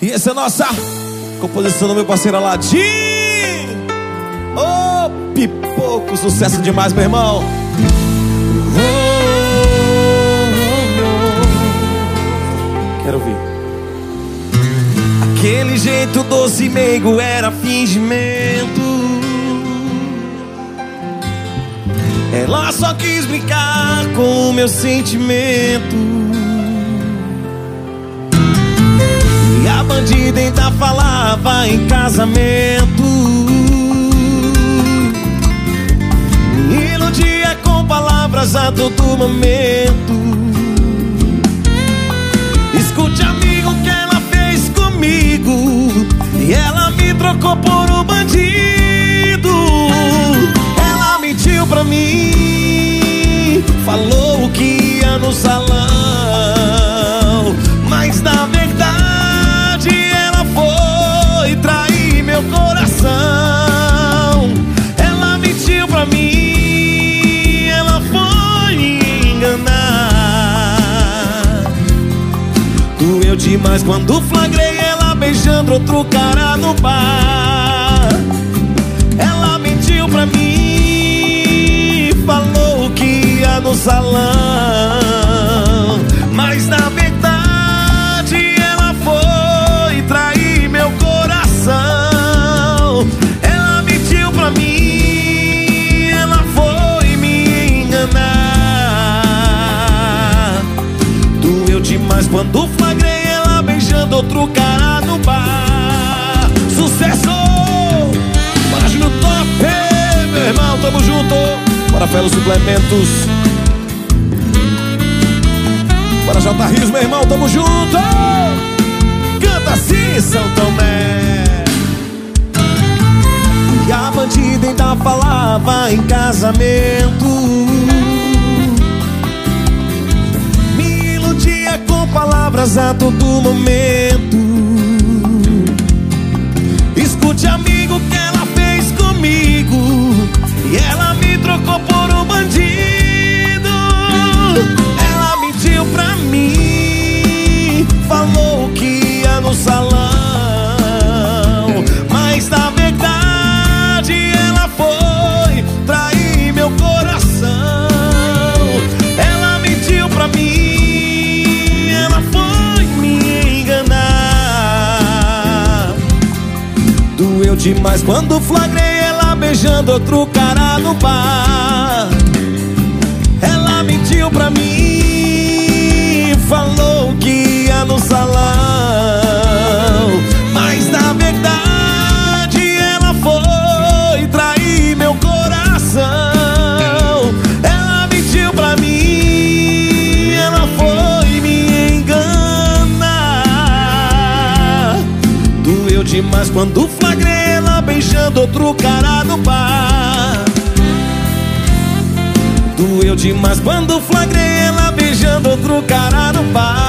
E essa é a nossa composição do meu parceiro Aladim. Ô, pipoco, sucesso demais, meu irmão. Quero ouvir. Aquele jeito doce e meigo era fingimento. Ela só quis brincar com o meu sentimento. E a bandida ainda falava em casamento. Me iludia com palavras a todo momento. Escute, amigo, o que ela fez comigo. E ela me trocou por um bandido. Ela mentiu pra mim, falou que ia no salão, mas na verdade ela foi trair meu coração. Ela mentiu pra mim, ela foi me enganar. Doeu demais quando flagrei ela beijando outro cara no bar. Ela mentiu pra mim, falou que ia no salão, mas na verdade ela foi trair meu coração. Ela mentiu pra mim, ela foi me enganar. Doeu demais quando flagrei ela beijando outro cara no bar. Sucesso! Bora no top, meu irmão, tamo junto. Bora pelos suplementos. Bora J Rios, meu irmão, tamo junto. Canta assim, São Tomé. E a bandida ainda falava em casamento. Me iludia com palavras a todo momento. Escute, amigo, o que ela fez comigo. E ela me trocou por um bandido. Ela mentiu pra mim, falou que ia no salão, mas na verdade ela foi trair meu coração. Ela mentiu pra mim, ela foi me enganar. Doeu demais quando flagrei ela beijando outro cara no bar. Ela mentiu pra mim, falou que ia no salão, mas na verdade ela foi trair meu coração. Ela mentiu pra mim, ela foi me enganar. Doeu demais quando flagrei ela beijando outro cara no bar. Doeu demais quando flagrei ela beijando outro cara no bar.